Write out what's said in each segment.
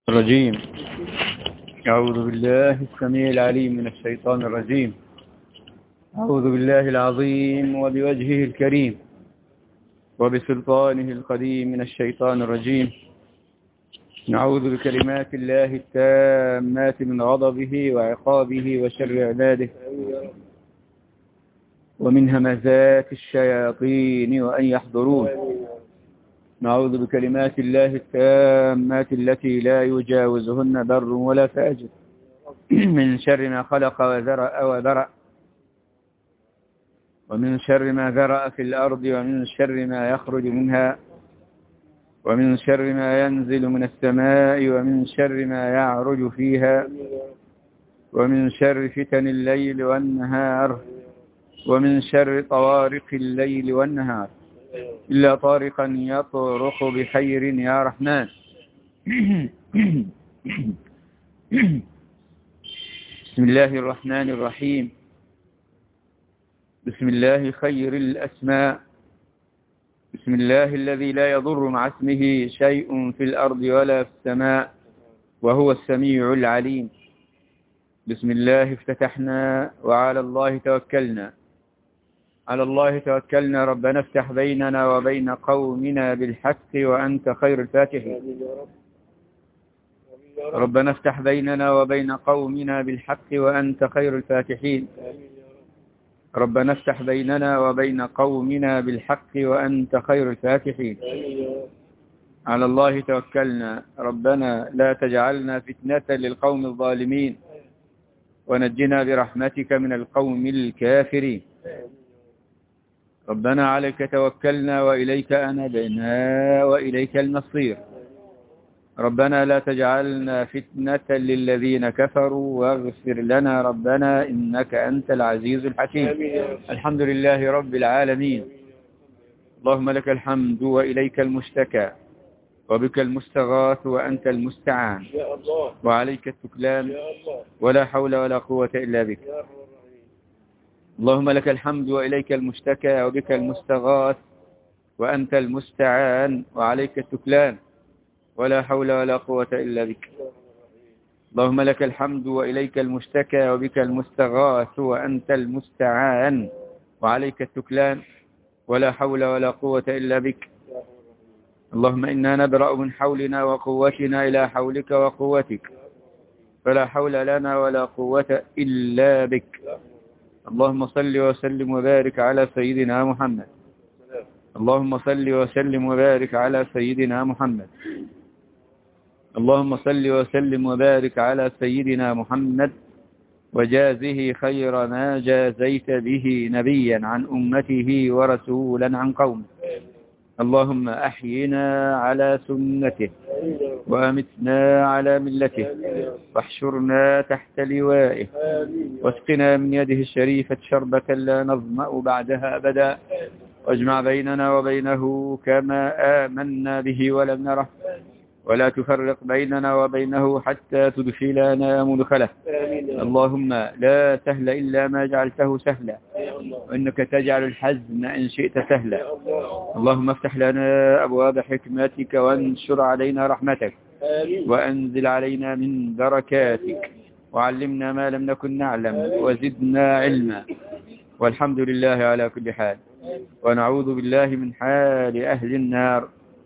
الرجيم. أعوذ بالله السميع العليم من الشيطان الرجيم. أعوذ بالله العظيم وبوجهه الكريم وبسلطانه القديم من الشيطان الرجيم. نعوذ بكلمات الله التامات من غضبه وعقابه وشر عباده ومن همزات الشياطين وأن يحضرون. نعوذ بكلمات الله التامات التي لا يجاوزهن بر ولا فاجر من شر ما خلق وذرأ وبرأ ومن شر ما ذرأ في الأرض ومن شر ما يخرج منها ومن شر ما ينزل من السماء ومن شر ما يعرج فيها ومن شر فتن الليل والنهار ومن شر طوارق الليل والنهار إلا طارقا يطرق بخير يا رحمن. بسم الله الرحمن الرحيم. بسم الله خير الأسماء. بسم الله الذي لا يضر مع اسمه شيء في الأرض ولا في السماء وهو السميع العليم. بسم الله افتتحنا وعلى الله توكلنا. على الله توكلنا. ربنا افتح بيننا وبين قومنا بالحق وأنت خير الفاتحين. ربنا افتح بيننا وبين قومنا بالحق وأنت خير الفاتحين. ربنا افتح بيننا وبين قومنا بالحق وأنت خير الفاتحين. على الله توكلنا. ربنا لا تجعلنا فتنة للقوم الظالمين ونجنا برحمتك من القوم الكافرين. ربنا عليك توكلنا وإليك أنبنا وإليك المصير. ربنا لا تجعلنا فتنة للذين كفروا واغفر لنا ربنا إنك أنت العزيز الحكيم. الحمد لله رب العالمين. اللهم لك الحمد وإليك المشتكى وبك المستغاث وأنت المستعان وعليك التكلان ولا حول ولا قوة إلا بك. اللهم لك الحمد وإليك المشتكى وبك المستغاث وأنت المستعان وعليك التكلان ولا حول ولا قوة إلا بك. اللهم لك الحمد وإليك المشتكى وبك المستغاث وأنت المستعان وعليك التكلان ولا حول ولا قوة إلا بك. اللهم إنا نبرأ من حولنا وقوتنا إلى حولك وقوتك فلا حول لنا ولا قوة إلا بك. اللهم صل وسلم وبارك على سيدنا محمد. اللهم صل وسلم وبارك على سيدنا محمد. اللهم صل وسلم وبارك على سيدنا محمد وجازه خير ما جازيت به نبيا عن أمته ورسولا عن قومه. اللهم أحينا على سنته وأمتنا على ملته واحشرنا تحت لوائه واسقنا من يده الشريفة شربة لا نظمأ بعدها أبدا واجمع بيننا وبينه كما آمنا به ولم نره ولا تفرق بيننا وبينه حتى تدخلنا مدخله. اللهم لا سهل إلا ما جعلته سهلا وإنك تجعل الحزن إن شئت سهلا. اللهم افتح لنا أبواب حكمتك وانشر علينا رحمتك وأنزل علينا من بركاتك وعلمنا ما لم نكن نعلم وزدنا علما والحمد لله على كل حال. ونعوذ بالله من حال أهل النار.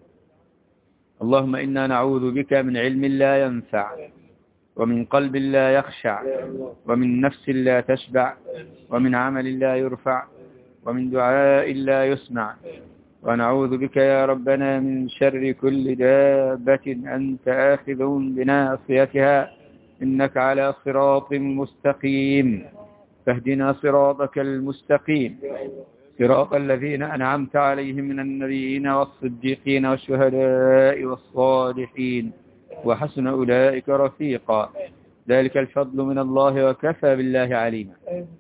اللهم إنا نعوذ بك من علم لا ينفع ومن قلب لا يخشع ومن نفس لا تشبع ومن عمل لا يرفع ومن دعاء لا يسمع. ونعوذ بك يا ربنا من شر كل دابة أنت آخذ بناصيتها إنك على صراط مستقيم فاهدنا صراطك المستقيم صراط الذين أنعمت عليهم من النبيين والصديقين والشهداء والصالحين وحسن أولئك رفيقا ذلك الفضل من الله وكفى بالله عليما.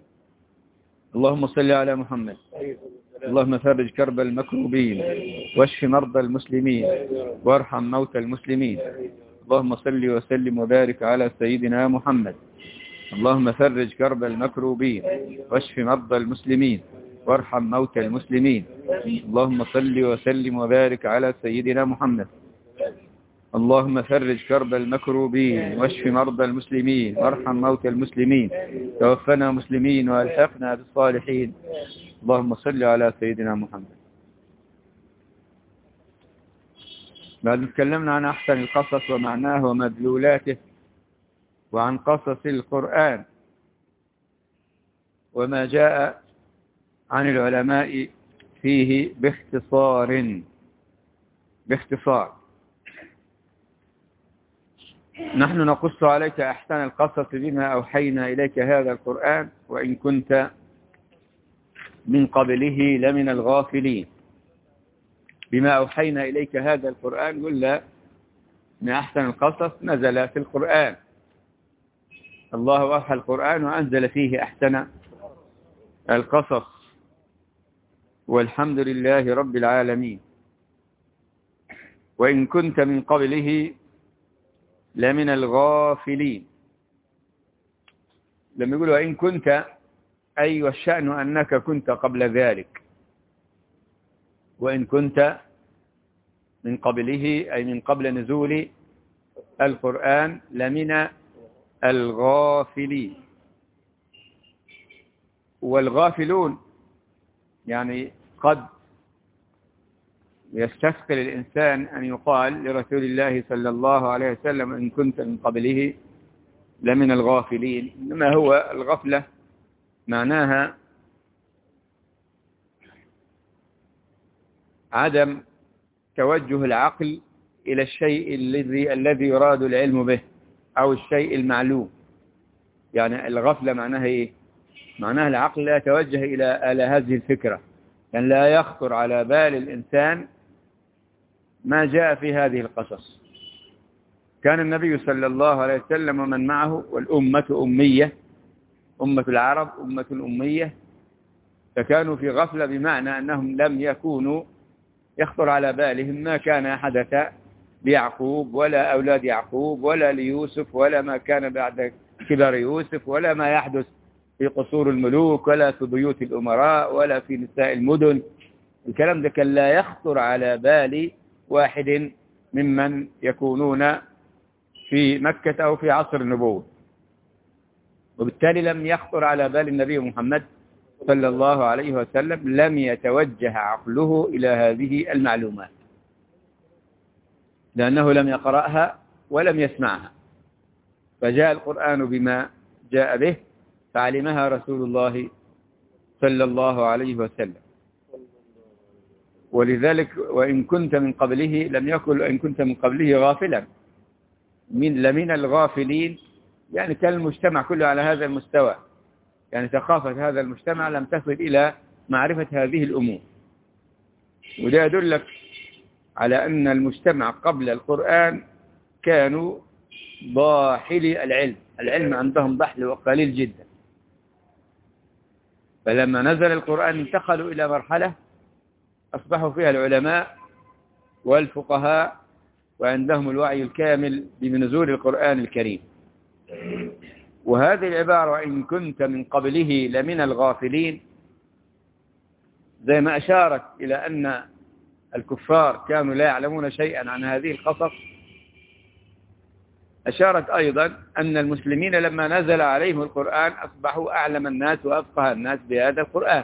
اللهم صل على محمد. اللهم فرج كرب المكروبين واشف مرضى المسلمين وارحم موتى المسلمين. اللهم صل وسلم وبارك على سيدنا محمد. اللهم فرج كرب المكروبين واشف مرضى المسلمين وارحم موتى المسلمين. اللهم صل وسلم وبارك على سيدنا محمد. اللهم فرج كرب المكروبين واشف مرضى المسلمين وارحم موتى المسلمين، توفنا مسلمين والحقنا بالصالحين. اللهم صل على سيدنا محمد. بعد ما تكلمنا عن أحسن القصص ومعناه ومدلولاته، وعن قصص القرآن وما جاء عن العلماء فيه باختصار، نحن نقص عليك أحسن القصص بما أوحينا إليك هذا القرآن وإن كنت من قبله لمن الغافلين. بما أوحينا إليك هذا القرآن قلنا من أحسن القصص نزل في القرآن، الله أوحى القرآن وأنزل فيه أحسن القصص، والحمد لله رب العالمين. وإن كنت من قبله لمن الغافلين، لما يقولوا وإن كنت أي والشأن أنك كنت قبل ذلك، وإن كنت من قبله أي من قبل نزول القرآن لمن الغافلين. والغافلون يعني قد يستثقل الإنسان أن يقال لرسول الله صلى الله عليه وسلم إن كنت من قبله لمن الغافلين، إنما هو الغفلة معناها عدم توجه العقل إلى الشيء الذي يراد العلم به أو الشيء المعلوم. يعني الغفلة معناها إيه؟ معناها العقل لا يتوجه إلى هذه الفكرة، يعني لا يخطر على بال الإنسان ما جاء في هذه القصص. كان النبي صلى الله عليه وسلم ومن معه والأمة أمية، أمة العرب أمة أمية، فكانوا في غفلة بمعنى أنهم لم يكونوا يخطر على بالهم ما كان حدث ليعقوب ولا أولاد يعقوب ولا ليوسف ولا ما كان بعد كبر يوسف ولا ما يحدث في قصور الملوك ولا في بيوت الأمراء ولا في نساء المدن. الكلام ده كان لا يخطر على بال واحد ممن يكونون في مكة أو في عصر النبوة، وبالتالي لم يخطر على بال النبي محمد صلى الله عليه وسلم، لم يتوجه عقله إلى هذه المعلومات لأنه لم يقرأها ولم يسمعها، فجاء القرآن بما جاء به فعلمها رسول الله صلى الله عليه وسلم. ولذلك وإن كنت من قبله لم يكن إن كنت من قبله غافلا لمن الغافلين، يعني كان المجتمع كله على هذا المستوى، يعني ثقافة هذا المجتمع لم تصل إلى معرفة هذه الأمور. وده يدلك على أن المجتمع قبل القرآن كانوا ضاحلي العلم عندهم ضحل وقليل جدا، فلما نزل القرآن انتقلوا إلى مرحلة أصبحوا فيها العلماء والفقهاء وعندهم الوعي الكامل بنزول القرآن الكريم. وهذه العبارة وإن كنت من قبله لمن الغافلين زي ما أشارت إلى أن الكفار كانوا لا يعلمون شيئا عن هذه القصص، أشارت أيضا أن المسلمين لما نزل عليهم القرآن أصبحوا أعلم الناس وأفقه الناس بهذا القرآن.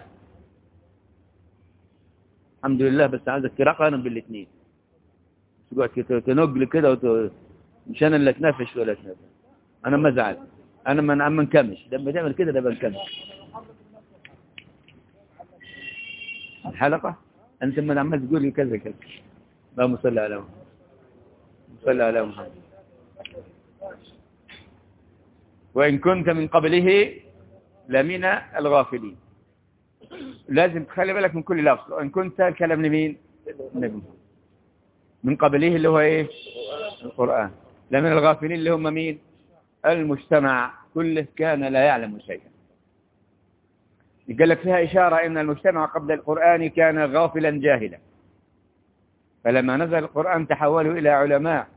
الحمد لله. بس عايزك تراقنا بالاثنين، تنقل كده مش أنا اللي أتنافش ولا أتنافش، أنا ما زعل، أنا ما نكمش لما تعمل كده ده بنكمش الحلقة. أنت من عمال تقول لي كذا كذا. اللهم صل على محمد، صل على محمد. وإن كنت من قبله لمن الغافلين، لازم تخلي بالك من كل لفظ. وإن كنت الكلام لمين؟ النبي. من قبله اللي هو إيه؟ القرآن. لمن الغافلين اللي هم مين؟ المجتمع كله كان لا يعلم شيئا. يقول لك فيها إشارة إن المجتمع قبل القرآن كان غافلا جاهلا، فلما نزل القرآن تحولوا إلى علماء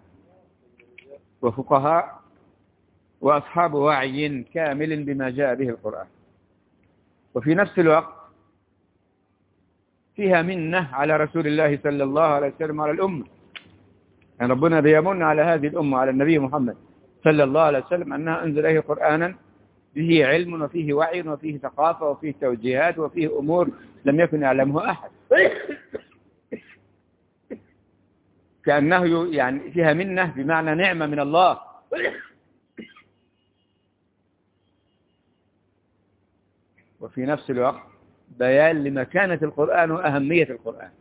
وفقهاء وأصحاب وعي كامل بما جاء به القرآن. وفي نفس الوقت فيها منة على رسول الله صلى الله عليه وسلم على الأمة، يعني ربنا بيمن على هذه الأمة على النبي محمد صلى الله عليه وسلم أنها أنزل إليه قرآنا فيه علم وفيه وعي وفيه ثقافة وفيه توجيهات وفيه أمور لم يكن يعلمها أحد، كأنه يعني فيها منة بمعنى نعمة من الله. وفي نفس الوقت بيان لمكانة القرآن وأهمية القرآن.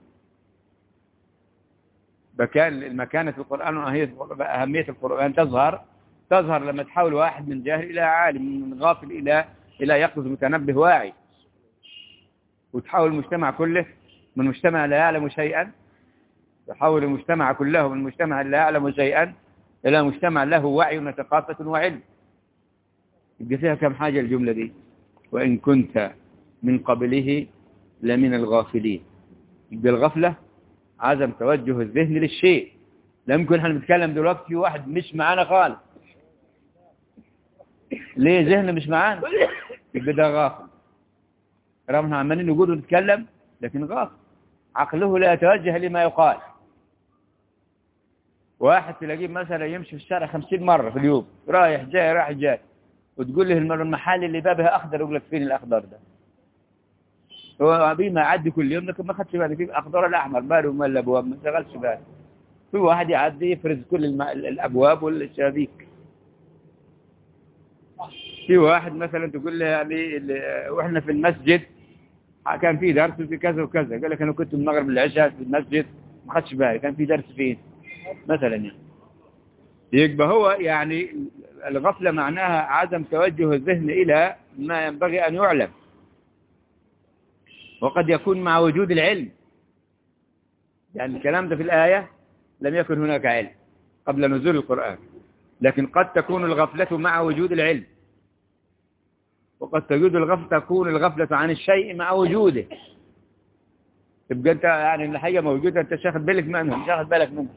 مكانة القرآن وأهمية القرآن تظهر لما تحول واحد من جاهل إلى عالم، من غافل إلى يقظ متنبه واعي، وتحول المجتمع كله من مجتمع لا يعلم شيئا، تحول المجتمع كله من مجتمع لا يعلم شيئا إلى مجتمع له وعي وثقافة وعلم. يبقى فيها كم حاجة الجملة دي؟ وإن كنت من قبله لمن الغافلين. يبقى الغفلة عدم توجه الذهن للشيء. لا يمكن احنا بنتكلم دلوقتي في واحد مش معانا خالص، ليه؟ ذهنه مش معانا، يبقى ده غافل. رغم احنا عمالين نقول ونتكلم لكن غافل، عقله لا يتوجه لما يقال. واحد تلاقيه مثلا يمشي في الشارع 50 مرة في اليوم، رايح جاي، وتقول له المحل اللي بابها أخضر، يقول لك فين الأخضر ده؟ هو ما يعدي كل يوم لكن ما خدش باله في الأخضر الأحمر، باله وما الأبواب، ما شغلش باله. في واحد يعدي يفرز كل الأبواب والشبابيك. في واحد مثلا تقول له يعني وإحنا في المسجد كان في درس في كذا وكذا، قال لك أنا كنت من المغرب للعشاء في المسجد ما خدش بالي، كان في درس فين مثلا يعني. يبقى هو يعني الغفلة معناها عدم توجه الذهن إلى ما ينبغي أن يعلم، وقد يكون مع وجود العلم. يعني الكلام ده في الآية لم يكن هناك علم قبل نزول القرآن، لكن قد تكون الغفلة مع وجود العلم، وقد تكون الغفلة عن الشيء مع وجوده. تبقى أنت يعني الحاجة موجودة أنت شاخد بالك منها، مش شاخد بالك منها.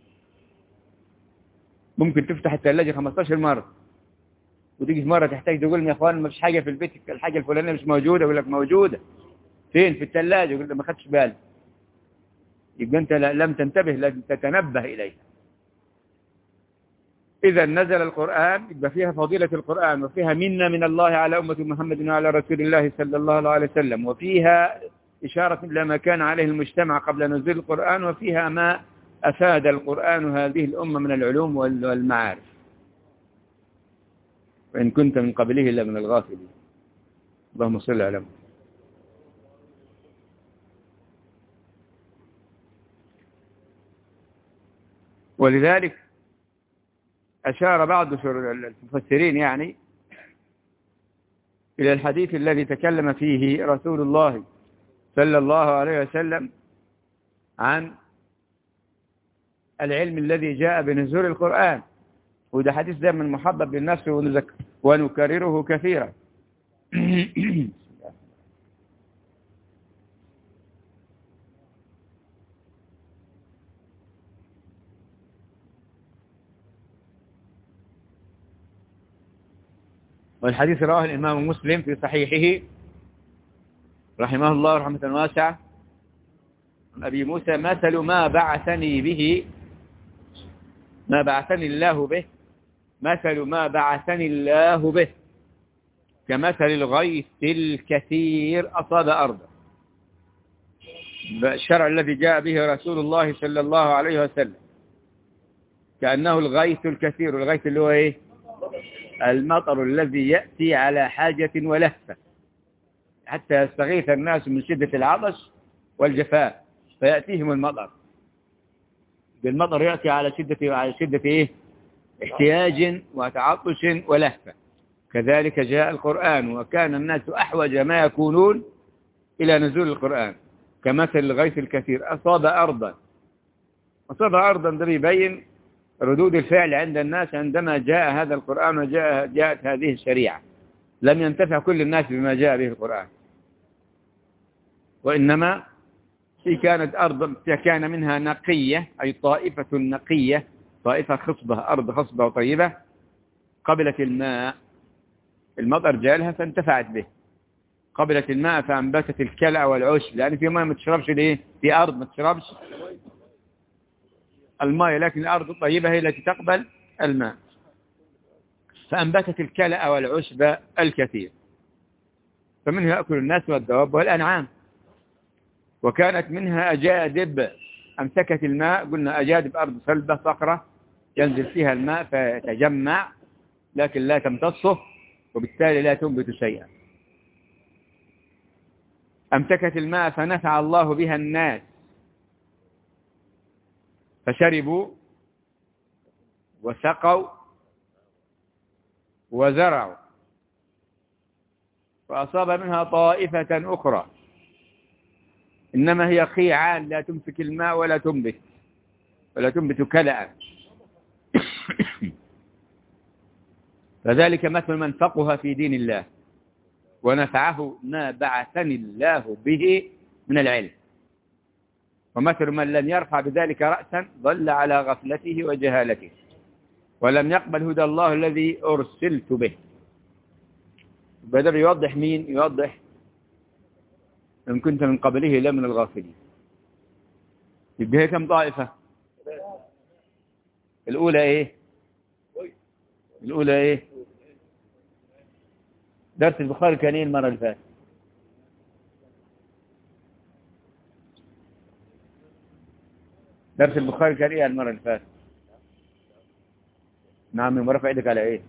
ممكن تفتح الثلاجة 15 مرة وتيجي مرة تحتاج تقول يا اخوان ما فيش حاجة في البيت، الحاجة الفلانية مش موجودة، يقول لك موجودة فين؟ في الثلاجة، يقول لك ما خدش بالك. يبقى انت لم تنتبه، لازم تتنبه إليه. إذا نزل القرآن يبقى فيها فضيلة القرآن، وفيها منة من الله على أمة محمد وعلى رسول الله صلى الله عليه وسلم، وفيها إشارة إلى ما كان عليه المجتمع قبل نزول القرآن، وفيها ما أفاد القرآن هذه الأمة من العلوم والمعارف. وإن كنت من قبله إلا من الغافلين. اللهم صل على محمد. ولذلك أشار بعض المفسرين يعني إلى الحديث الذي تكلم فيه رسول الله صلى الله عليه وسلم عن العلم الذي جاء بنزول القرآن، وده حديث دائما محبب للنفس ونكرره كثيرا. والحديث رواه الإمام مسلم في صحيحه رحمه الله رحمة واسعة عن أبي موسى: مثل ما بعثني الله به كمثل الغيث الكثير أصاب أرضا. الشرع الذي جاء به رسول الله صلى الله عليه وسلم كأنه الغيث الكثير. الغيث اللي هو إيه؟ المطر الذي يأتي على حاجة ولهفة حتى يستغيث الناس من شدة العطش والجفاف فيأتيهم المطر. بالمطر يأتي على شدة إيه؟ احتياج وتعطش ولهفة. كذلك جاء القرآن، وكان الناس أحوج ما يكونون إلى نزول القرآن. كمثل الغيث الكثير أصاب أرضا ده بيبين ردود الفعل عند الناس عندما جاء هذا القرآن وجاءت هذه الشريعة. لم ينتفع كل الناس بما جاء به القرآن، وإنما كانت أرض كان منها نقية، أي طائفة نقية، طائفة خصبة، أرض خصبة وطيبة قبلت الماء، المطر جالها فانتفعت به. قبلت الماء فأنبتت الكلع والعشب، لأن في ماء ما تشربش ليه؟ في أرض ما تشربش الماء، لكن الأرض الطيبة هي التي تقبل الماء. فأنبتت الكلأ والعشب الكثير، فمنه يأكل الناس والدواب والأنعام. وكانت منها أجادب أمسكت الماء. قلنا أجادب أرض صلبة صخرة ينزل فيها الماء فيتجمع، لكن لا تمتصه، وبالتالي لا تنبت شيئا. أمسكت الماء فنفع الله بها الناس، فشربوا وسقوا وزرعوا، فأصاب منها طائفة أخرى، إنما هي قيعان لا تمسك الماء ولا تنبت كلأ. فذلك مثل من فقه في دين الله ونفعه ما بعثني الله به من العلم، ومثل من لم يرفع بذلك رأسا ضل على غفلته وجهالته ولم يقبل هدى الله الذي أرسلت به. بدأ يوضح مين؟ يوضح إن كنت من قبله لمن الغافلين. يبقى كم طائفة؟ الأولى إيه؟ درس البخاري كان إيه المرة اللي فاتت؟ درس البخاري كان إيه المرة اللي فاتت؟ نعم، مرفع ايدك على إيه؟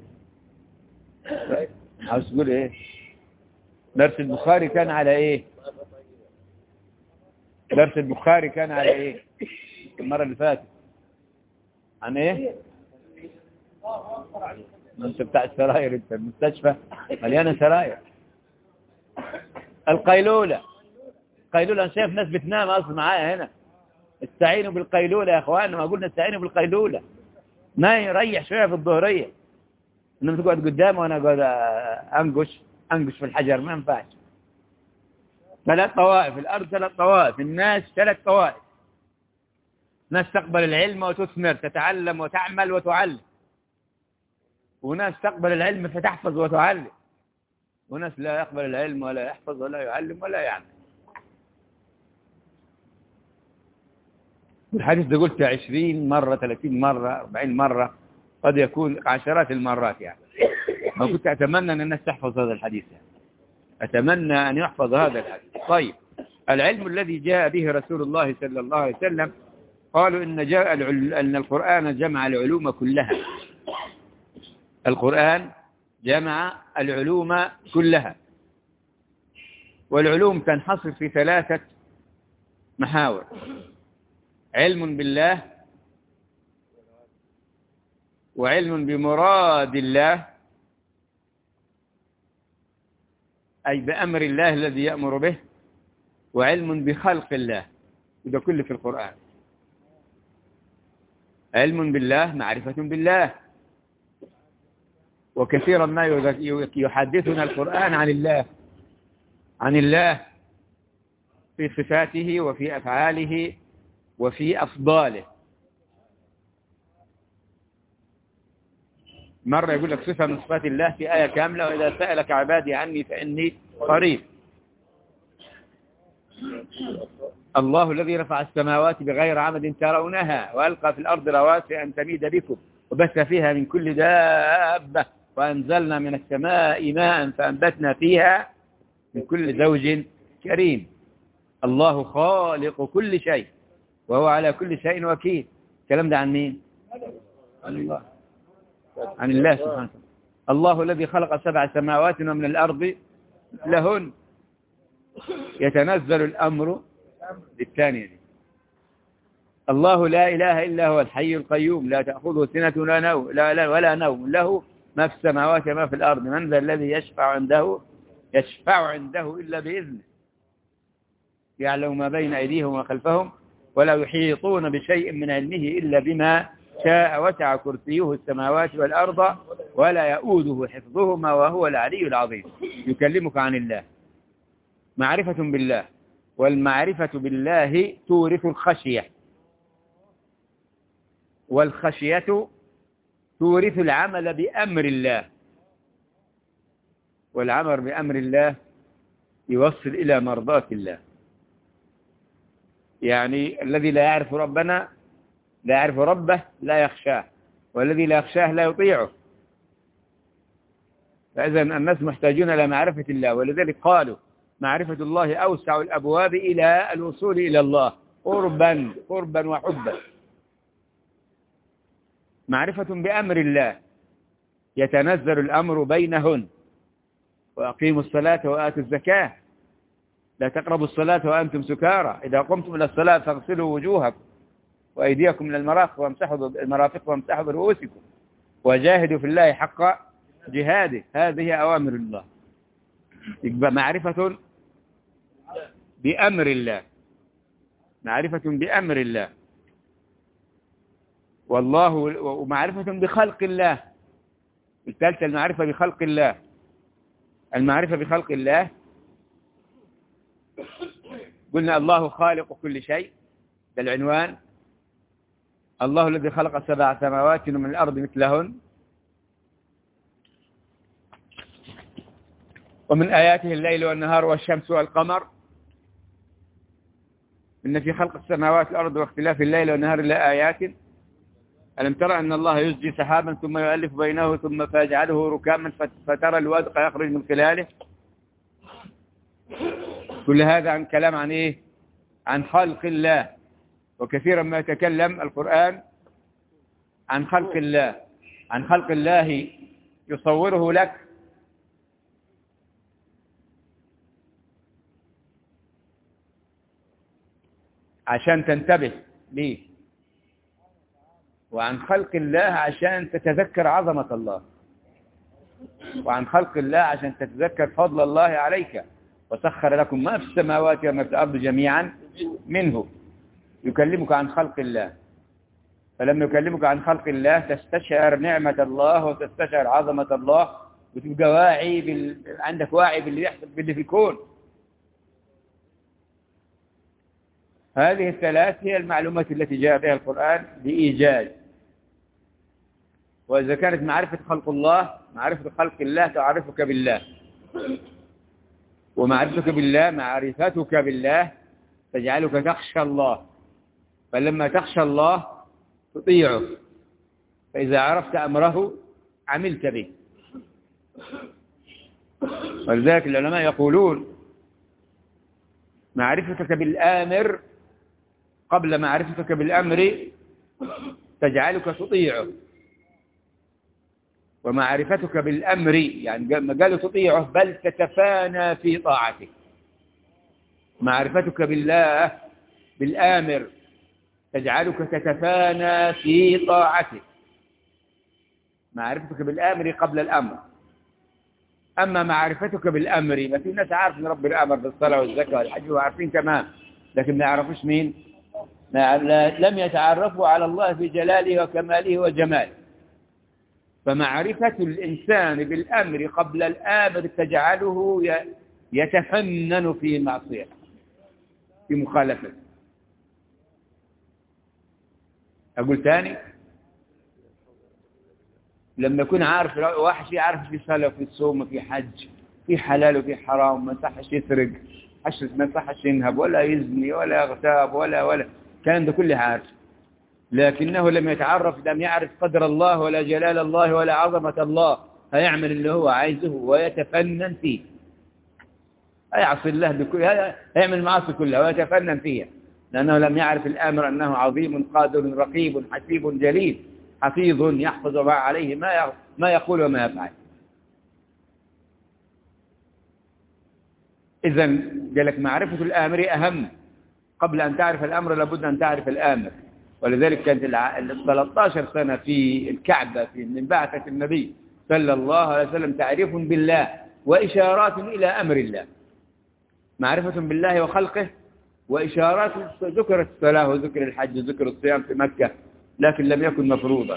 عاوز تقول إيه؟ درس البخاري كان على إيه؟ درس البخاري كان على إيه المرة اللي فاتت؟ عن إيه؟ أنت بتاع السراير، أنت المستشفى مليانة سراير. القيلولة. أنا شايف ناس بتنام أصلا معايا هنا. استعينوا بالقيلولة يا أخوان، ما قلنا استعينوا بالقيلولة. ما يريح شوية في الظهرية، إنما تقعد قدامه وأنا أقعد أنقش في الحجر، ما ينفعش. 3 طوائف الأرض، 3 طوائف الناس، 3 طوائف. ناس تقبل العلم وتثمر، تتعلم وتعمل وتعلم، وناس تقبل العلم فتحفظ وتعلم، وناس لا يقبل العلم ولا يحفظ ولا يعلم ولا يعمل. الحديث ده قلت 20 مرة 30 مرة 40 مرة، قد يكون عشرات المرات يعني. ما كنت أتمنى أن الناس تحفظ هذا الحديث يعني. أتمنى أن يحفظ هذا الحديث. طيب، العلم الذي جاء به رسول الله صلى الله عليه وسلم، قالوا أن القرآن جمع العلوم كلها. القرآن جمع العلوم كلها، والعلوم تنحصر في 3 محاور: علم بالله، وعلم بمراد الله أي بأمر الله الذي يأمر به، وعلم بخلق الله. وده كله في القرآن. علم بالله معرفة بالله، وكثيرا ما يحدثنا القرآن عن الله في صفاته وفي أفعاله وفي أفضاله. مرة يقول لك صفة من صفات الله في آية كاملة: وإذا سألك عبادي عني فإني قريب. الله الذي رفع السماوات بغير عمد ترونها وألقى في الأرض رواسي أن تميد بكم وبث فيها من كل دابة وأنزلنا من السماء ماء فأنبتنا فيها من كل زوج كريم. الله خالق كل شيء وهو على كل شيء وكيل. الكلام ده عن مين؟ عن الله. عن الله سبحانه وتعالى. الله الذي خلق 7 سماوات ومن الأرض لهن يتنزل الأمر بالثانية دي. الله لا إله إلا هو الحي القيوم لا تأخذه سنة ولا نوم له ما في السماوات وما في الأرض من ذا الذي يشفع عنده إلا بإذنه يعلم ما بين أيديهم وخلفهم ولا يحيطون بشيء من علمه إلا بما شاء وسع كرسيه السماوات والأرض ولا يؤوده حفظهما وهو العلي العظيم. يكلمك عن الله، معرفة بالله، والمعرفة بالله تورث الخشية، والخشية تورث العمل بأمر الله، والعمل بأمر الله يوصل إلى مرضاة الله. يعني الذي لا يعرف ربنا لا يعرف ربه لا يخشاه، والذي لا يخشاه لا يطيعه. فإذا الناس محتاجون إلى معرفة الله، ولذلك قالوا معرفة الله أوسع الأبواب إلى الوصول إلى الله قربا وحبا. معرفة بأمر الله يتنزل الأمر بينهن، وأقيموا الصلاة وآتوا الزكاة، لا تقربوا الصلاة وأنتم سكارى، إذا قمتم إلى الصلاة فاغسلوا وجوهكم وأيديكم إلى المرافق وامسحوا برؤوسكم وجاهدوا في الله حق جهاده. هذه أوامر الله. يبقى معرفة بأمر الله، معرفة بأمر الله. والله ومعرفة بخلق الله. الثالثة المعرفة بخلق الله. المعرفة بخلق الله قلنا الله خالق كل شيء، ده العنوان. الله الذي خلق 7 سماوات ومن الأرض مثلهن، ومن آياته الليل والنهار والشمس والقمر، إن في خلق السماوات والأرض واختلاف الليل والنهار لآيات. ألم ترى أن الله يزجي سحابا ثم يؤلف بينه ثم فيجعله ركاما فترى الودق يخرج من خلاله. كل هذا عن كلام عن إيه؟ عن خلق الله. وكثيرا ما يتكلم القرآن عن خلق الله، عن خلق الله يصوره لك عشان تنتبه ليه، وعن خلق الله عشان تتذكر عظمة الله، وعن خلق الله عشان تتذكر فضل الله عليك. وسخر لكم ما في السماوات وما في الأرض جميعا منه. يكلمك عن خلق الله، فلما يكلمك عن خلق الله تستشعر نعمة الله وتستشعر عظمة الله، وتبقى واعي عندك وعي باللي يحصل باللي في الكون. هذه الثلاث هي المعلومات التي جاء بها القرآن بإيجاز. وإذا كانت معرفة خلق الله، معرفة خلق الله تعرفك بالله، ومعرفتك بالله معرفتك بالله تجعلك تخشى الله، فلما تخشى الله تطيعه، فإذا عرفت أمره عملت به. ولذلك العلماء يقولون معرفتك بالآمر قبل معرفتك بالأمر تجعلك تطيعه، ومعرفتك بالأمر يعني ما قالوا تطيعه بل تتفانى في طاعته. معرفتك بالله بالآمر تجعلك تتفانى في طاعته، معرفتك بالآمر قبل الأمر. أما معرفتك بالأمر، ما في ناس عارف ان رب الأمر بالصلاة والزكاة والحج وعارفين تمام، لكن ما يعرفوش مين؟ لم يتعرفوا على الله في جلاله وكماله وجماله. فمعرفة الإنسان بالأمر قبل الآمر تجعله يتفنن في معصية، في مخالفة. أقول تاني، لما يكون عارف واحد شيء، عارف في صلاة وفي صوم وفي حج، في حلال وفي حرام، ما يصحش يسرق، ما يصحش ينهب ولا يزني ولا يغتاب ولا كان ده كله عارف، لكنه لم يتعرف، لم يعرف قدر الله ولا جلال الله ولا عظمة الله، هيعمل اللي هو عايزه ويتفنن فيه، هيعصي الله هيعمل المعاصي كلها ويتفنن فيها، لأنه لم يعرف الآمر أنه عظيم قادر رقيب حسيب جليل حفيظ يحفظ ما عليه ما يقول وما يفعل. إذن قال لك معرفة الآمر أهم، قبل أن تعرف الأمر لابد أن تعرف الآمر. ولذلك كانت 13 سنة في الكعبة من بعثة النبي صلى الله عليه وسلم تعريف بالله وإشارات إلى أمر الله، معرفة بالله وخلقه وإشارات. ذكرت الصلاة وذكر الحج وذكر الصيام في مكة لكن لم يكن مفروضا،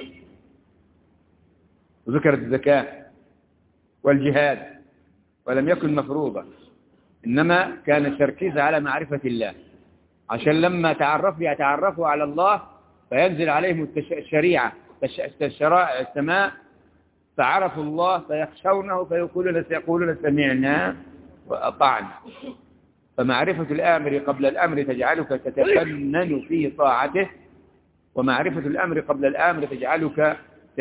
وذكرت الزكاة والجهاد ولم يكن مفروضا، إنما كان التركيز على معرفة الله، عشان لما يتعرفوا على الله فينزل عليهم الشريعة الشرائع السماء، فعرفوا الله فيخشونه فيقولون سمعنا وأطعنا. فمعرفة الآمر قبل الأمر تجعلك تتفنن في طاعته، ومعرفة الأمر قبل الآمر تجعلك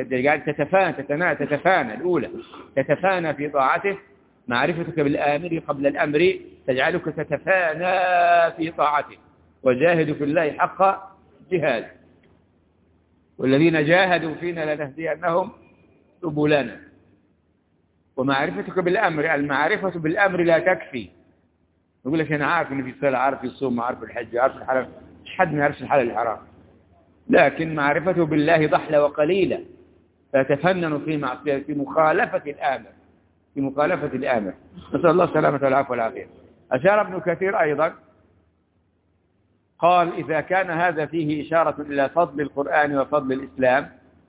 تتفانى الأولى تتفانى في طاعته. معرفتك بالآمر قبل الأمر تجعلك تتفانى في طاعته. وجاهدوا في الله حق جهاد والذين جاهدوا فينا لنهدينهم سبلنا. ومعرفتك بالأمر، المعرفة بالأمر لا تكفي. يقول لك أنا عارف إن في صلاة، عارف في الصوم، عارف الحج، عارف الحرام. مش حد ما يعرفش الحلال الحرام، لكن معرفته بالله ضحلة وقليلة، فتفنن في معصية في مخالفة الآمر، في مخالفة الآمر. نسأل الله السلامة والعافية والعافية. أشار ابن كثير أيضا قال إذا كان هذا فيه إشارة إلى فضل القرآن وفضل الإسلام،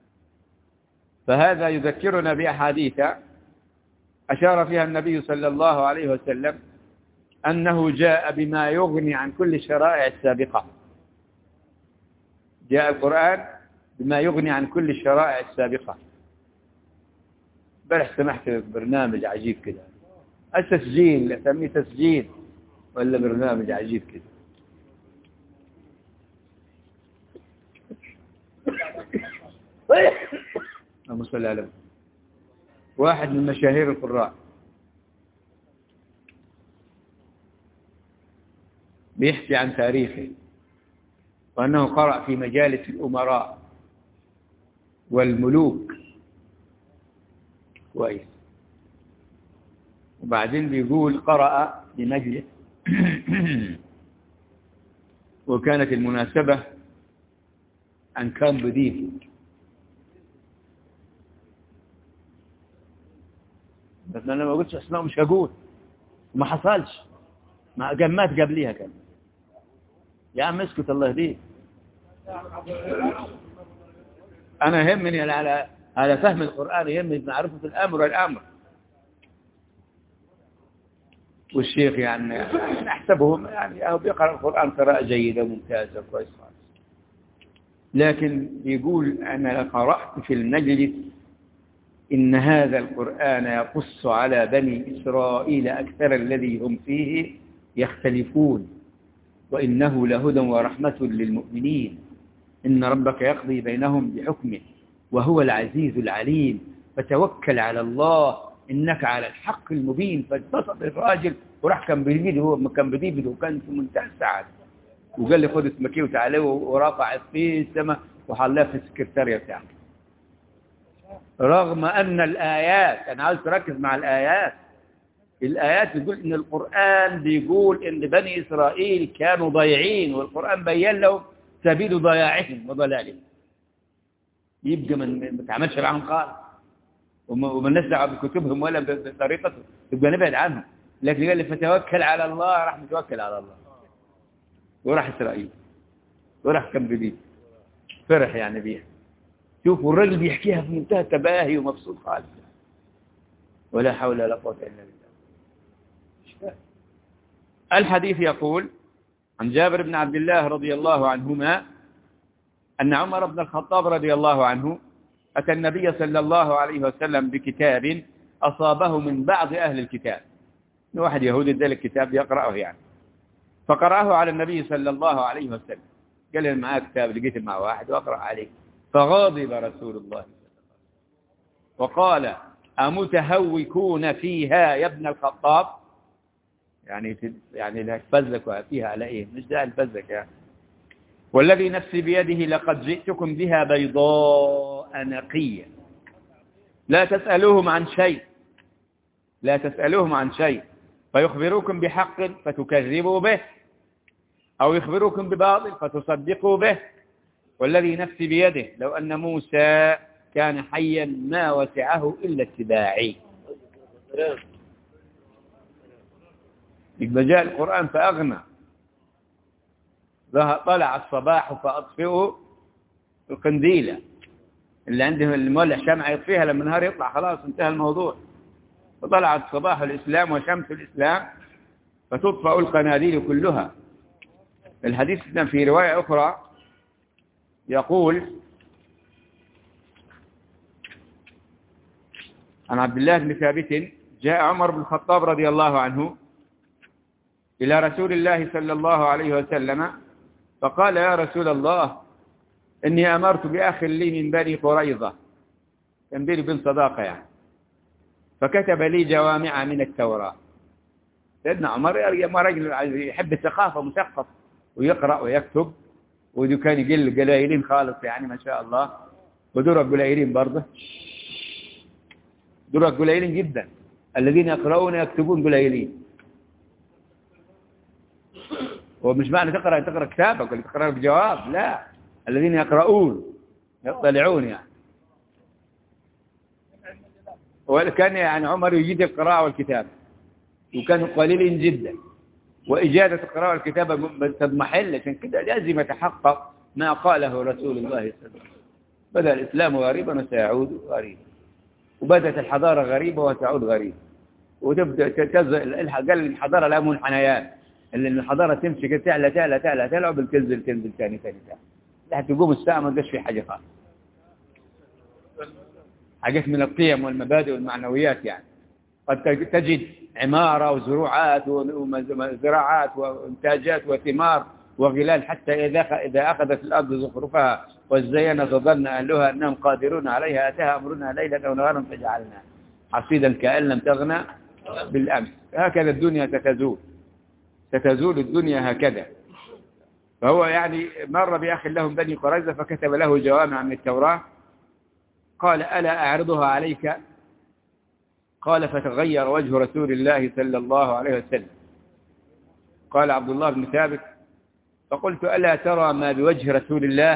فهذا يذكرنا بأحاديث أشار فيها النبي صلى الله عليه وسلم أنه جاء بما يغني عن كل الشرائع السابقة. جاء القرآن بما يغني عن كل الشرائع السابقة. امبارح سمحت برنامج عجيب كده، التسجيل أسميه تسجيل ولا برنامج عجيب كده. اللهم صل على واحد من مشاهير القراء بيحكي عن تاريخه وأنه قرأ في مجالس الأمراء والملوك كويس. وبعدين بيقول قرأ بمجلس وكانت المناسبة عن كامب ديفيد، بس أنا ما قلتش أسماء مش هقول، ما حصلش، ما جمات قبليها كان. يا عم اسكت الله يهديك. أنا يهمني على فهم القرآن، يهمني معرفة الأمر والأمر. والشيخ يعني نحسبهم يعني بيقرأ القرآن قراءة جيدة ممتازة كويس خالص، لكن يقول أنا قرأت في المجلس إن هذا القرآن يقص على بني إسرائيل أكثر الذي هم فيه يختلفون، وإنه لهدى ورحمة للمؤمنين، إن ربك يقضي بينهم بحكمه وهو العزيز العليم، فتوكل على الله إنك على الحق المبين. فاتبسط الراجل وراح كان بيده، هو كان بيده وكان في منتهى السعادة، وقال لي خد اسمك وتعالى، ورفع في السماء وحلاه في السكرتارية بتاعته. رغم أن الآيات، أنا عاوز تركز مع الآيات، الآيات بتقول إن القرآن بيقول إن بني إسرائيل كانوا ضايعين، والقرآن بيّن لهم سبيل ضياعهم وضلالهم. يبقى ما تعملش معهم خالص، وما نسعى بكتبهم ولا بطريقتهم، يبقى نبعد عنهم. لكن قال لي فتوكل على الله، راح نتوكل على الله، وراح إسرائيل وراح كان بديه فرح يعني بيها. شوفوا الرجل بيحكيها في منتهى التباهي ومبسوط خالص، ولا حول ولا قوة إلا بالله. الحديث يقول عن جابر بن عبد الله رضي الله عنهما أن عمر بن الخطاب رضي الله عنه أتى النبي صلى الله عليه وسلم بكتاب أصابه من بعض أهل الكتاب، واحد يهودي ادى الكتاب يقرأه يعني، فقرأه على النبي صلى الله عليه وسلم. قال له معاه كتاب لقيت مع واحد وأقرأ عليه، فغاضب رسول الله وقال أمتهوكون فيها يا ابن الخطاب؟ يعني لا تفزك فيها على إيه؟ مش ده الفزك يعني. والذي نفسي بيده لقد جئتكم بها بيضاء نقية، لا تسألوهم عن شيء، لا تسألوهم عن شيء، فيخبروكم بحق فتكذبوا به، أو يخبروكم بباطل فتصدقوا به. والذي نفسي بيده لو أن موسى كان حيا ما وسعه إلا اتباعي. يبقى جاء القرآن فأغنى، طلع الصباح فأطفئوا القنديلة اللي عنده المولع شمعة يطفيها، لما النهار يطلع خلاص انتهى الموضوع. فطلعت صباح الإسلام وشمس الإسلام فتطفأ القناديل كلها. الحديث في رواية أخرى يقول عن عبد الله بن ثابت جاء عمر بن الخطاب رضي الله عنه إلى رسول الله صلى الله عليه وسلم فقال يا رسول الله إني أمرت بأخ لي من بني قريظة، كان بيني وبين صداقة يعني، فكتب لي جوامع من التوراة. سيدنا عمر رجل يحب الثقافة، مثقف ويقرأ ويكتب، وده كان يقل قليلين خالص يعني ما شاء الله، ودول قليلين برضه، دول قليلين جدا، الذين يقرؤون يكتبون قليلين. ومش معنى تقرأ كتابك ولا تقرأ بجواب، لا، الذين يقرؤون يطلعون يعني. وكان يعني عمر يجيد القراءة والكتابة، وكانوا قليلين جدا، وإجادة القراءة والكتابة تضمحل، عشان كده لازم يتحقق ما قاله رسول الله صلى الله عليه وسلم: بدأ الإسلام غريبا وسيعود غريبا، وبدأت الحضارة غريبة وتعود غريبة، وتبدأ قال الحضارة لها منحنيات، اللي الحضارة تمشي كده تعلى تعلى تعلى تعلى وبتنزل تنزل ثاني لحد تقوم الساعة ما تبقاش في حاجة خالص، حاجات من القيم والمبادئ والمعنويات يعني. قد تجد عمارة وزروعات وزراعات وإنتاجات وثمار وغلال، حتى إذا أخذت الأرض زخرفها وزينت وظن أهلها أنهم قادرون عليها أتاها أمرنا ليلا أو نهارا فجعلنا حصيدا كأن لم تغنى بالأمس. هكذا الدنيا ستزول الدنيا هكذا. فهو يعني مر بأخ لهم بني قريظة فكتب له جوامع من التوراة، قال: ألا أعرضها عليك؟ قال: فتغير وجه رسول الله صلى الله عليه وسلم. قال عبد الله بن ثابت: فقلت: ألا ترى ما بوجه رسول الله؟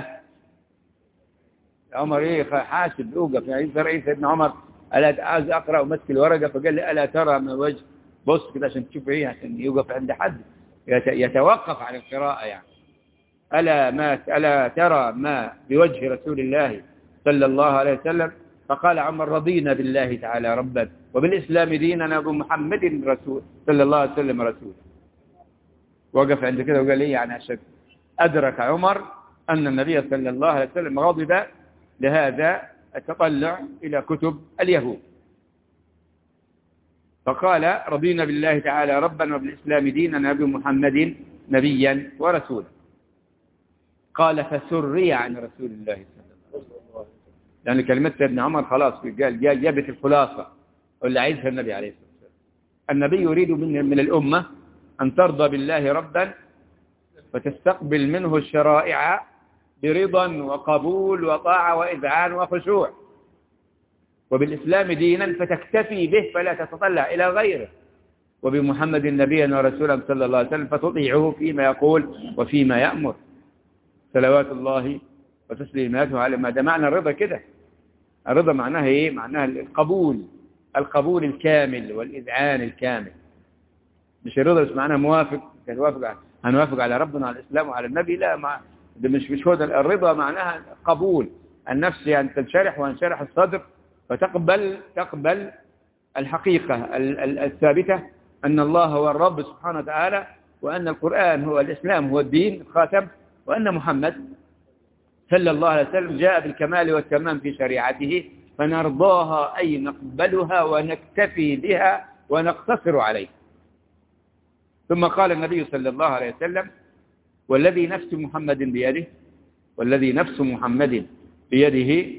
عمر حاسب اوقف يعني، رئيس سيدنا عمر ألا عايز أقرأ ومسك الورقة، فقال لي: ألا ترى ما وجه، بص كده عشان تشوف إيه، عشان يوقف عند حد يتوقف عن القراءة يعني. ألا ترى ما بوجه رسول الله صلى الله عليه وسلم؟ فقال عمر: رضينا بالله تعالى ربا وبالإسلام ديننا وبمحمد رسول صلى الله عليه وسلم رسول. وقف عند كده وقال لي يعني عشان أدرك عمر أن النبي صلى الله عليه وسلم غضب لهذا التطلع إلى كتب اليهود. فقال: رضينا بالله تعالى ربا وبالإسلام ديننا وبمحمد نبيا ورسولا. قال: فسري عن رسول الله صلى الله عليه وسلم. يعني كلمة ابن عمر خلاص قال جابت الخلاصة واللي عايزها النبي عليه الصلاة والسلام. النبي يريد من الأمة أن ترضى بالله ربا فتستقبل منه الشرائع برضا وقبول وطاعة وإذعان وخشوع، وبالإسلام دينا فتكتفي به فلا تتطلع إلى غيره، وبمحمد نبيا ورسولا صلى الله عليه وسلم فتطيعه فيما يقول وفيما يأمر صلوات الله وتسليماته على ما. ده معنى الرضا كده. الرضا معناها إيه؟ معناها القبول الكامل والإذعان الكامل. مش الرضا بس معناها هنوافق على ربنا على الإسلام وعلى النبي، لا، ده مش هو ده الرضا. معناها قبول النفس، يعني تنشرح وانشرح الصدر تقبل الحقيقة الثابتة أن الله هو الرب سبحانه وتعالى، وأن القرآن هو الإسلام هو الدين الخاتم، وأن محمد صلى الله عليه وسلم جاء بالكمال والتمام في شريعته، فنرضاها أي نقبلها ونكتفي بها ونقتصر عليه. ثم قال النبي صلى الله عليه وسلم: والذي نفس محمد بيده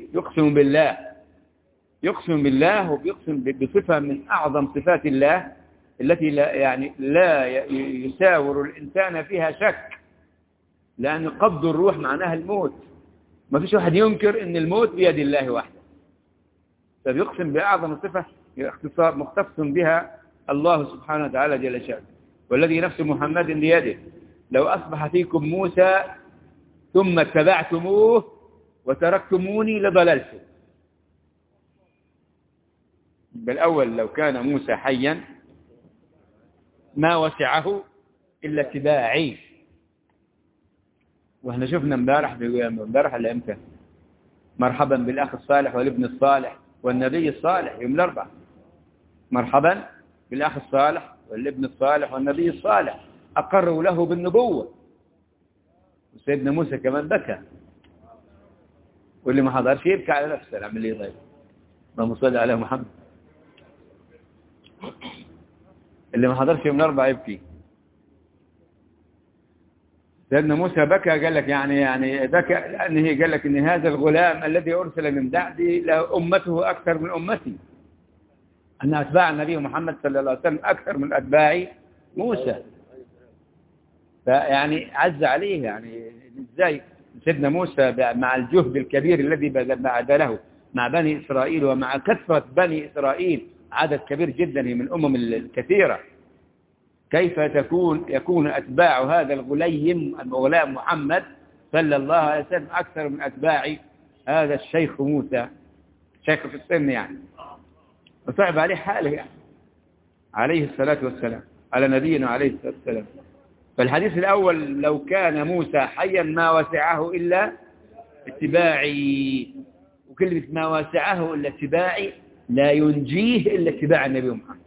يقسم بالله وبيقسم بصفة من أعظم صفات الله التي لا يساور الإنسان فيها شك، لأن قبض الروح معناها الموت. ما فيش واحد ينكر أن الموت بيد الله وحده، فبيقسم بأعظم صفة مختص بها الله سبحانه وتعالى جل شأنه. والذي نفس محمد بيده لو أصبح فيكم موسى ثم اتبعتموه وتركتموني لضللتم. بالأول لو كان موسى حيا ما وسعه إلا اتباعي. واحنا شفنا امبارح ولا امتى مرحبا بالأخ الصالح والابن الصالح والنبي الصالح يوم الأربعاء. مرحبا بالأخ الصالح والابن الصالح والنبي الصالح، أقروا له بالنبوة. وسيدنا موسى كمان بكى، واللي ما حضرش يبكي على نفسه. نعمل ايه طيب؟ اللهم صل على محمد. اللي ما حضرش يوم الأربعاء يبكي. سيدنا موسى بكى، قال لك يعني بكى لأنه قال لك إن هذا الغلام الذي أرسل من بعدي له أمته أكثر من أمتي، أن أتباع النبي محمد صلى الله عليه وسلم أكثر من أتباع موسى. فيعني عز عليه، يعني إزاي سيدنا موسى مع الجهد الكبير الذي بذله مع بني إسرائيل، ومع كثرة بني إسرائيل عدد كبير جدا من الأمم الكثيرة، كيف يكون أتباع هذا الغلام محمد صلى الله عليه وسلم أكثر من أتباع هذا الشيخ موسى، شيخ في السن يعني، وصعب عليه حاله يعني عليه الصلاة والسلام، على نبينا عليه الصلاة والسلام. فالحديث الأول لو كان موسى حيا ما وسعه إلا اتباعي، وكلمة ما وسعه إلا اتباعي لا ينجيه إلا اتباع النبي محمد،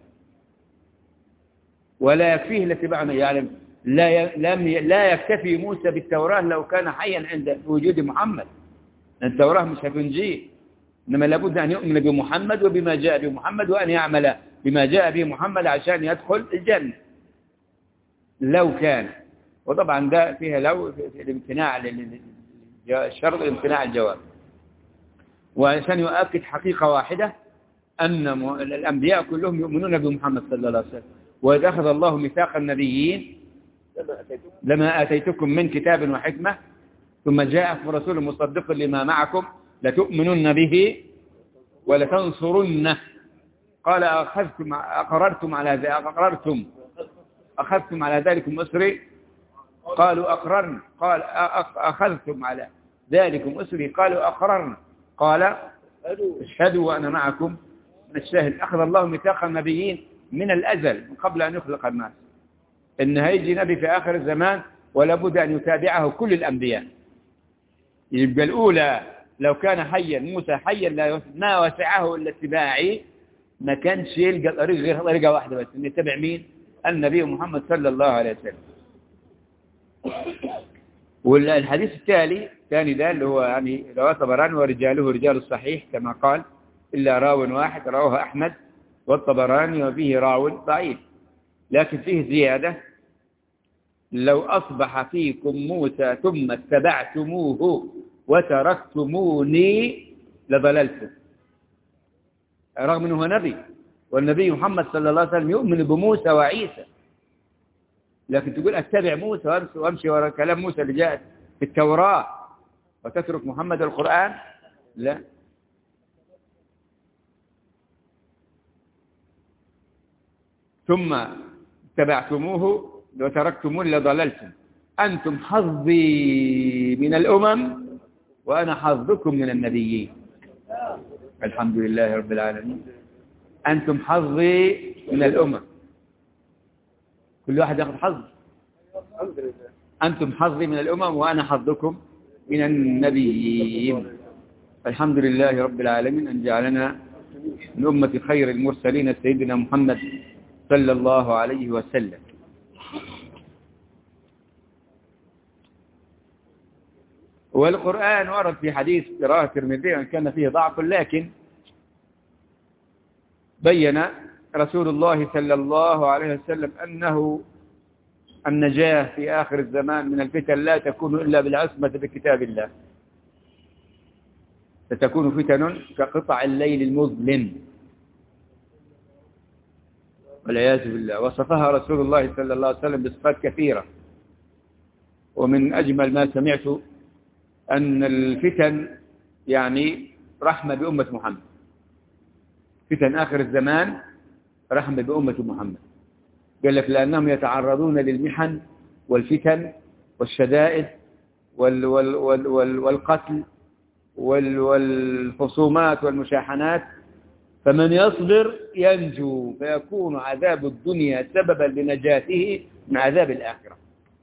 ولا يكفيه إلا اتباع النبي. يعني لا يكتفي موسى بالتوراة لو كان حيا عند وجود محمد، التوراة مش هتنجيه، إنما لابد أن يؤمن بمحمد وبما جاء بمحمد، وأن يعمل بما جاء به محمد عشان يدخل الجنة لو كان. وطبعا ده فيها لو في الامتناع الشرط، الامتناع الجواب. وعشان يؤكد حقيقة واحدة أن الأنبياء كلهم يؤمنون بمحمد صلى الله عليه وسلم، وإذ أخذ الله ميثاق النبيين لما آتيتكم من كتاب وحكمة ثم جاءكم رسول مصدق لما معكم لتؤمنن به ولتنصرنه. قال أخذتم على ذلكم أسري؟ قالوا أقررنا. قال أخذتم على ذلكم أسري؟ قالوا أقررنا. قال اشهدوا وأنا معكم من الشاهد. أخذ الله ميثاق النبيين من الأزل، من قبل أن يخلق الناس، إن هيجي نبي في آخر الزمان ولا بد أن يتابعه كل الأنبياء. يبقى الأولى لو كان حيا موسى حيا ما وسعه إلا اتباعي، ما كانش يلقى طريق غير طريقة واحدة بس، إن يتبع مين؟ النبي محمد صلى الله عليه وسلم. والحديث الثاني ده اللي هو يعني رواه الطبراني ورجاله رجال الصحيح كما قال، إلا راو واحد رواه أحمد والطبراني وفيه راو ضعيف، لكن فيه زيادة: لو أصبح فيكم موسى ثم اتبعتموه وتركتموني لضللتم. رغم أنه نبي، والنبي محمد صلى الله عليه وسلم يؤمن بموسى وعيسى، لكن تقول أتبع موسى وأمشي وراء كلام موسى اللي جاء في التوراة وتترك محمد القرآن؟ لا. ثم اتبعتموه وتركتموني لضللتم. أنتم حظي من الأمم وأنا حظكم من النبيين. الحمد لله رب العالمين. أنتم حظي من الأمم، كل واحد يأخذ حظ. أنتم حظي من الأمم وأنا حظكم من النبيين. الحمد لله رب العالمين أن جعلنا من أمة خير المرسلين سيدنا محمد صلى الله عليه وسلم. والقرآن ورد في حديث رواه الترمذي وإن كان فيه ضعف، لكن بين رسول الله صلى الله عليه وسلم أنه النجاة في آخر الزمان من الفتن لا تكون إلا بالعصمة بكتاب الله، ستكون فتن كقطع الليل المظلم والعياذ بالله. وصفها رسول الله صلى الله عليه وسلم بصفات كثيرة، ومن أجمل ما سمعت أن الفتن يعني رحمة بأمة محمد، فتن آخر الزمان رحمة بأمة محمد. قال لك لأنهم يتعرضون للمحن والفتن والشدائد والقتل والخصومات والمشاحنات، فمن يصبر ينجو، فيكون عذاب الدنيا سببا لنجاته من عذاب الآخرة.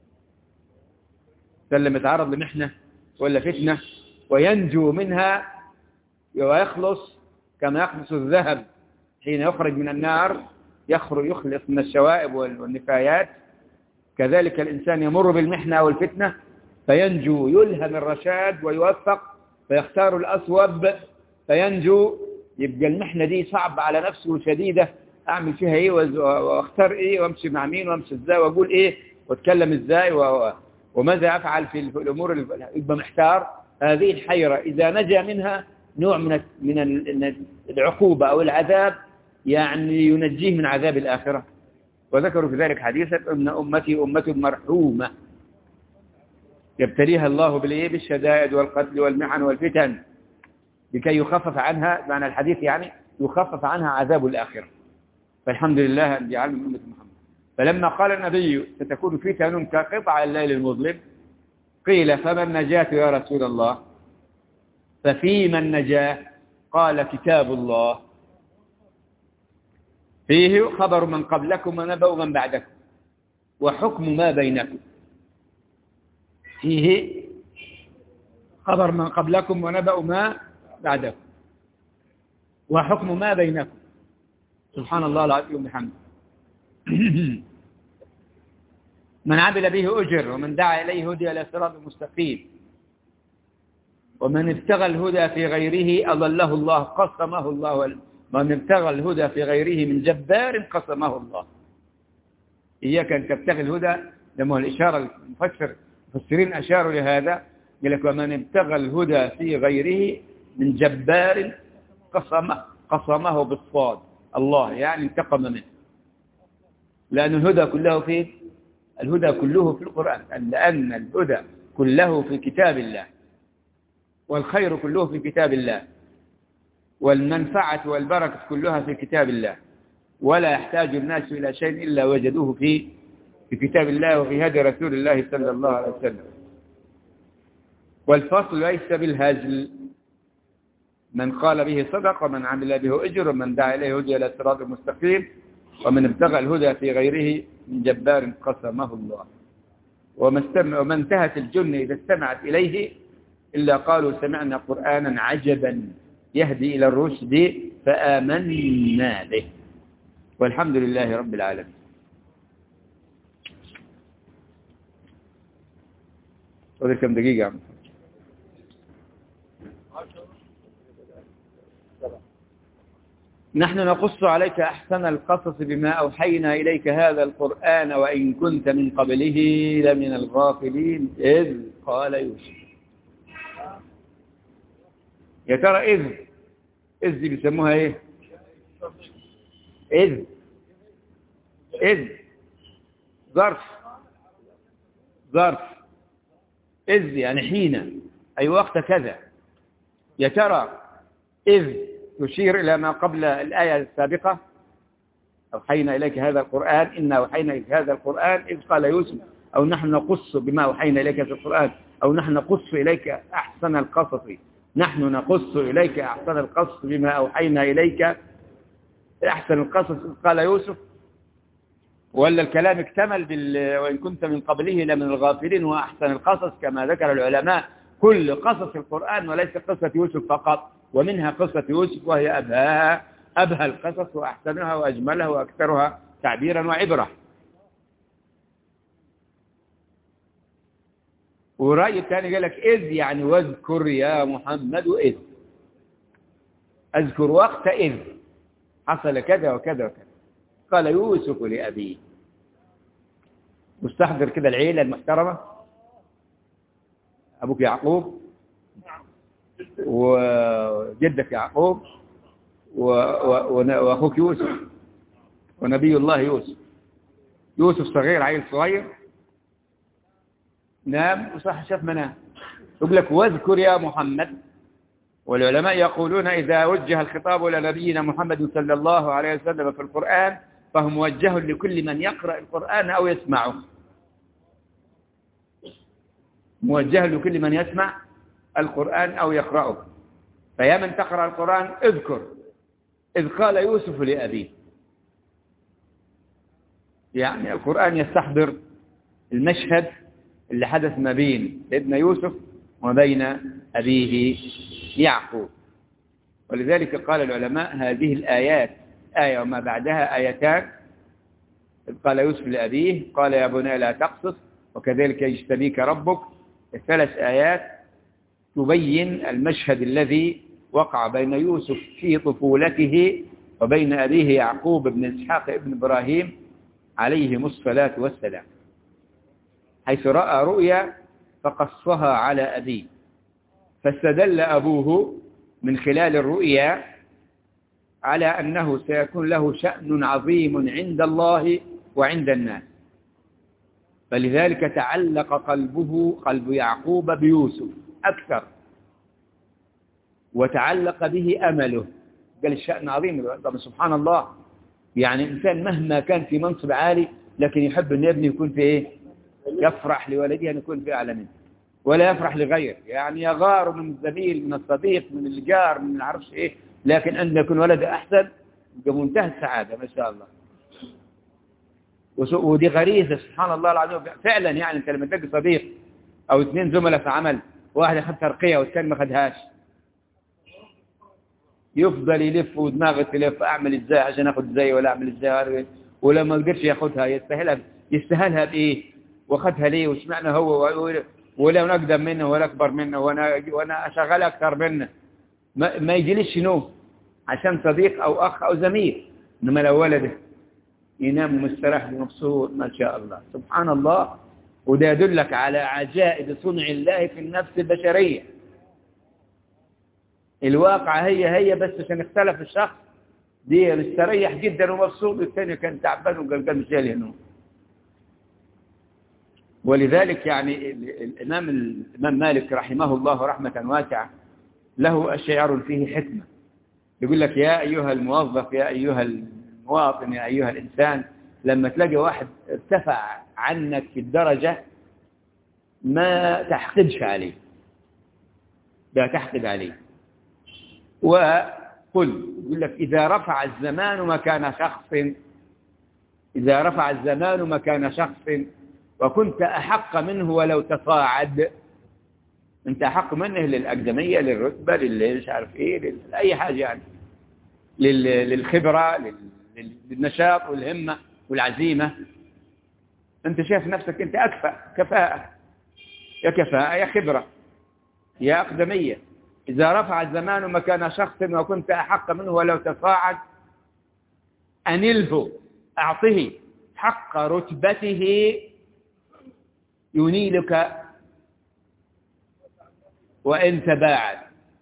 فلما يتعرض لمحنة ولا فتنة وينجو منها ويخلص كما يخلص الذهب حين يخرج من النار، يخلص من الشوائب والنفايات، كذلك الإنسان يمر بالمحنة والفتنة فينجو، يلهم الرشاد ويوفق فيختار الأصوب فينجو. يبقى المحنة دي صعب على نفسه وشديدة، أعمل فيها إيه وأختار إيه وأمشي مع مين وأمشي إزاي وأقول إيه وأتكلم إزاي وماذا أفعل في الأمور اللي يبقى محتار. هذه الحيرة إذا نجا منها نوع من العقوبة أو العذاب، يعني ينجيه من عذاب الآخرة. وذكروا في ذلك حديثا أن أمتي أمة مرحومة يبتليها الله بالشدائد والقتل والمحن والفتن لكي يخفف عنها، معنى الحديث يعني يخفف عنها عذاب الآخرة. فالحمد لله أن جعلنا من أمة محمد. فلما قال النبي ستكون فتن كقطع الليل المظلم، قيل فما النجاة يا رسول الله؟ ففيما النجاة؟ قال كتاب الله فيه خبر من قبلكم ونبأ من بعدكم وحكم ما بينكم. فيه خبر من قبلكم ونبأ ما بعدكم وحكم ما بينكم. سبحان الله العظيم وبحمده. من عمل به أجر ومن دعا إليه هدي إلى صراط مستقيم ومن ابتغى الهدى في غيره أضله الله قسمه الله. من ابتغى الهدى في غيره من جبار قسمه الله. إياك أن تبتغي الهدى، لما الإشارة المفسرين أشاروا لهذا، قال لك ومن ابتغى الهدى في غيره من جبار قسمه بالصاد الله، يعني انتقم منه. لأن الهدى كله في القرآن، لأن الهدى كله في كتاب الله والخير كله في كتاب الله والمنفعة والبركة كلها في كتاب الله، ولا يحتاج الناس إلى شيء إلا وجدوه في كتاب الله وفي هدي رسول الله صلى الله عليه وسلم. والفصل ليس بالهزل، من قال به صدق ومن عمل به أجر ومن دعا إليه هدي إلى صراط مستقيم ومن ابتغى الهدى في غيره من جبار قسمه الله. وما انتهت الجن إذا استمعت إليه إلا قالوا سمعنا قرآنا عجبا يهدي إلى الرشد فآمنا به. والحمد لله رب العالمين. وده كم دقيقة عم؟ نحن نقص عليك أحسن القصص بما أوحينا إليك هذا القرآن وإن كنت من قبله لمن الغافلين إذ قال يوسف. يا ترى إذ دي بيسموها إيه؟ إذ ظرف إذ يعني حين، أي وقت كذا. يا ترى إذ تشير إلى ما قبل الآية السابقة أوحينا إليك هذا القرآن، إنا أوحينا إليك هذا القرآن إذ قال يوسف، أو نحن نقص بما أوحينا إليك هذا القرآن، أو نحن نقص إليك أحسن القصص. نحن نقص إليك أحسن القصص بما أوحينا إليك أحسن القصص إذ قال يوسف. ولا الكلام اكتمل وإن كنت من قبله لمن الغافلين وأحسن القصص كما ذكر العلماء كل قصص القرآن وليس قصة يوسف فقط، ومنها قصة يوسف وهي أبهى القصص وأحسنها وأجملها وأكثرها تعبيرا وعبرة. ورأي الثاني قال لك إذ يعني واذكر يا محمد إذ، أذكر وقت إذ حصل كذا وكذا وكذا. قال يوسف لأبيه، مستحضر كده العيلة المحترمة، أبوك يعقوب وجدك يعقوب وأخوك يوسف ونبي الله يوسف صغير، عيل صغير نام وصح شاف منام، يقول لك واذكر يا محمد. والعلماء يقولون إذا وجه الخطاب إلى نبينا محمد صلى الله عليه وسلم في القرآن فهو موجه لكل من يقرأ القرآن أو يسمعه، موجه لكل من يسمع القرآن أو يقرأه. فيا من تقرأ القرآن اذكر إذ قال يوسف لأبيه، يعني القرآن يستحضر المشهد اللي حدث ما بين سيدنا يوسف وبين أبيه يعقوب. ولذلك قال العلماء هذه الآيات آية وما بعدها آيتان. إذ قال يوسف لأبيه قال يا بني لا تقصص وكذلك يجتبيك ربك، الثلاث آيات تبين المشهد الذي وقع بين يوسف في طفولته وبين أبيه يعقوب بن إسحاق ابن إبراهيم عليهم الصلاة والسلام. حيث رأى رؤيا فقصها على أبيه، فاستدل أبوه من خلال الرؤيا على أنه سيكون له شأن عظيم عند الله وعند الناس، فلذلك تعلق قلب يعقوب بيوسف أكثر، وتعلق به أمله. قال الشأن عظيم. طب سبحان الله، يعني إنسان مهما كان في منصب عالي لكن يحب أن ابنه يكون في إيه؟ يفرح لولده أن يكون في أعلى منه، ولا يفرح لغيره، يعني يغار من الزميل، من الصديق، من الجار، من العرش إيه، لكن أن يكون ولده أحسن بمنتهى السعادة ما شاء الله. ودي غريزة سبحان الله العظيم فعلا. يعني أنت لما تلاقي صديق أو اثنين زملاء في عمل، واحد أخذ ترقية والثاني ما أخذهاش، يفضل يلف ودماغه تلف، أعمل إزاي عشان أخذ زي، ولا أعمل إزاي، ولما قدرش يأخذها يستاهلها بإيه، وأخذها ليه، وسمعنا هو، ولا نقدم منه ولا أكبر منه، وأنا أشغل أكثر منه، ما يجيليش شنو عشان صديق أو أخ أو زميل. إنما لو ولده ينام مستريح ومبسوط ما شاء الله سبحان الله. وده يدلك على عجائب صنع الله في النفس البشرية. الواقع هي بس عشان اختلف الشخص، دي مستريح جدا ومبسوط، والثاني كان تعبان وقلقان مش جاي له. ولذلك يعني الإمام مالك رحمه الله رحمة واسعة له أشعار فيه حكمة، يقول لك يا أيها الموظف، يا أيها المواطن، يا أيها الإنسان، لما تلاقي واحد ارتفع عنك في الدرجة ما تحقدش عليه، لا تحقد عليه. وقل يقول لك إذا رفع الزمان مكان شخص وكنت أحق منه ولو تصاعد، أنت أحق منه للأقدمية، للرتبة، مش عارف إيه، لأي حاجة يعني، للخبرة، للنشاط والهمة والعزيمة. أنت شايف نفسك أنت كفاءة يا خبرة يا أقدمية. إذا رفع الزمان مكان شخص وكنت أحق منه ولو تصاعد أنله، أعطه حق رتبته ينيلك وإن تباعد.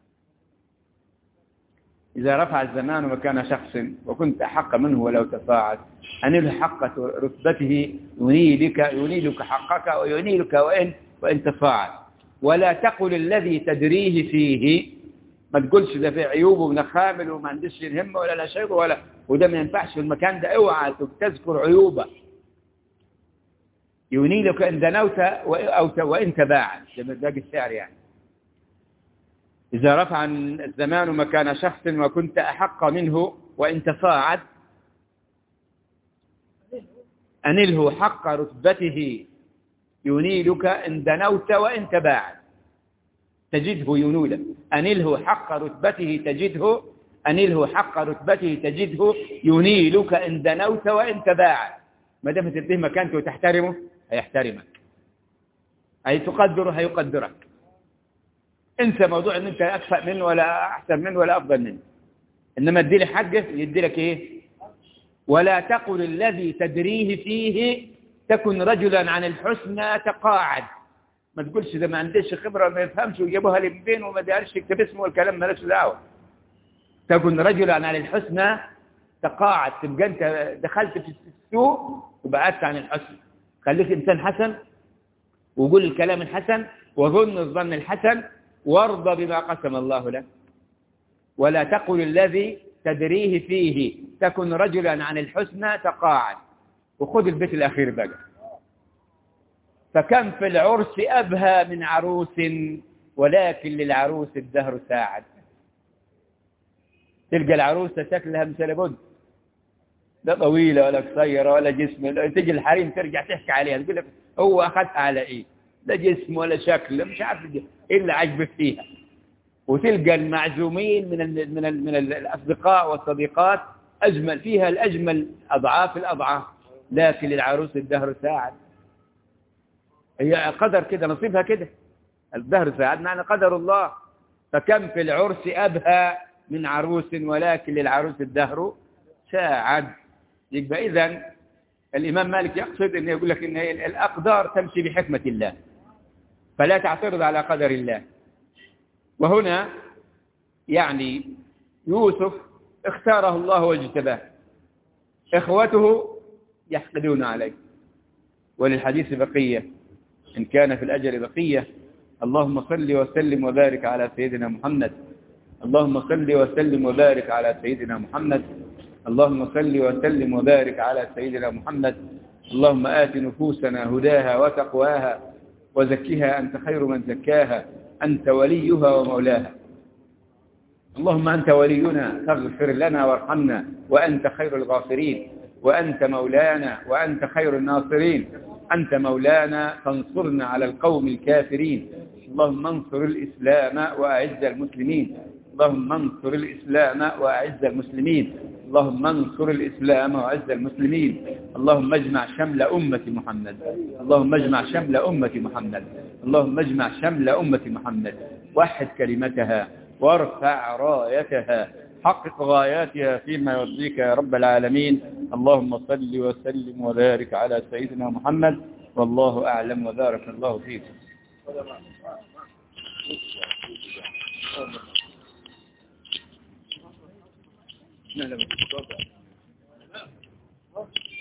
إذا رفع الزمان مكان شخص وكنت أحق منه ولو تصاعد أنله حق رتبته ينيلك حقك وينيلك وإن تصاعد. ولا تقل الذي تدريه فيه، ما تقولش ده في عيوبه ونخامل وما عندش الهمة ولا شيء وده ما ينفعش في المكان ده، اوعى تذكر عيوبه. ينيلك إن دنوت وإن تباعد، ده باقي الشعر يعني. إذا رفع الزمان مكان شخص وكنت أحق منه وإن تصاعد أنله حق رتبته ينيلك إن دنوت وإن تباعد، تجده ينولك. أنله حق رتبته تجده ينيلك إن دنوت وإن تباعد. ما دام تديه مكانته وتحترمه هيحترمك، أي تقدره هيقدرك. انسى موضوع ان انت اكفأ منه ولا احسن منه ولا افضل منه، انما ادي لي حقه يدي لك ايه. ولا تقل الذي تدريه فيه تكن رجلا عن الحسنى تقاعد، ما تقولش ده ما عندش خبره ما يفهمش ويجيبوها لي من بين وما دارش يكتب اسمه والكلام مالوش دعوه. تكن رجلا عن الحسنى تقاعد، تبقى انت دخلت في السوء وبعدت عن الحسن. خليك انسان حسن وقول الكلام الحسن وظن الظن الحسن وارضى بما قسم الله لك. ولا تقل الذي تدريه فيه تكن رجلا عن الحسنى تقاعد. وخذ البيت الأخير بقى. فكم في العرس أبهى من عروس ولكن للعروس الدهر ساعد. تلقى العروسة شكلها مثل بد، لا طويلة ولا قصيرة ولا جسم، تجي الحريم ترجع تحكي عليها تقول لك هو أخذها على إيه، لا جسم ولا شكل، مش عارف إيه اللي عجبك فيها. وتلقى المعزومين من الأصدقاء والصديقات أجمل فيها الأجمل أضعاف الأضعاف، لكن للعروس الدهر ساعد. هي قدر كده، نصيبها كده، الدهر ساعد معنى قدر الله. فكم في العرس أبهى من عروس ولكن للعروس الدهر ساعد. يبقى إذن الإمام مالك يقصد أنه يقول لك أن الأقدار تمشي بحكمة الله، فلا تعترض على قدر الله. وهنا يعني يوسف اختاره الله واجتباه، إخوته يحقدون عليه. وللحديث بقية، إن كان في الأجل بقية. اللهم صل وسلم وبارك على سيدنا محمد. اللهم صل وسلم وبارك على سيدنا محمد. اللهم صل وسلم وبارك على سيدنا محمد. اللهم آت نفوسنا هداها وتقواها وزكها أنت خير من زكاها، أنت وليها ومولاها. اللهم أنت ولينا فاغفر لنا وارحمنا، وأنت خير الغافرين، وأنت مولانا وأنت خير الناصرين. أنت مولانا فانصرنا على القوم الكافرين. اللهم انصر الإسلام وأعز المسلمين. اللهم انصر الإسلام وأعز المسلمين. اللهم انصر الإسلام وأعز المسلمين. اللهم اجمع شمل أمة محمد. اللهم اجمع شمل أمة محمد. اللهم اجمع شمل أمة محمد. وحد كلمتها وارفع رايتها، حقق غاياتها فيما يرضيك يا رب العالمين. اللهم صل وسلم وبارك على سيدنا محمد، والله أعلم وبارك الله فيكم. لا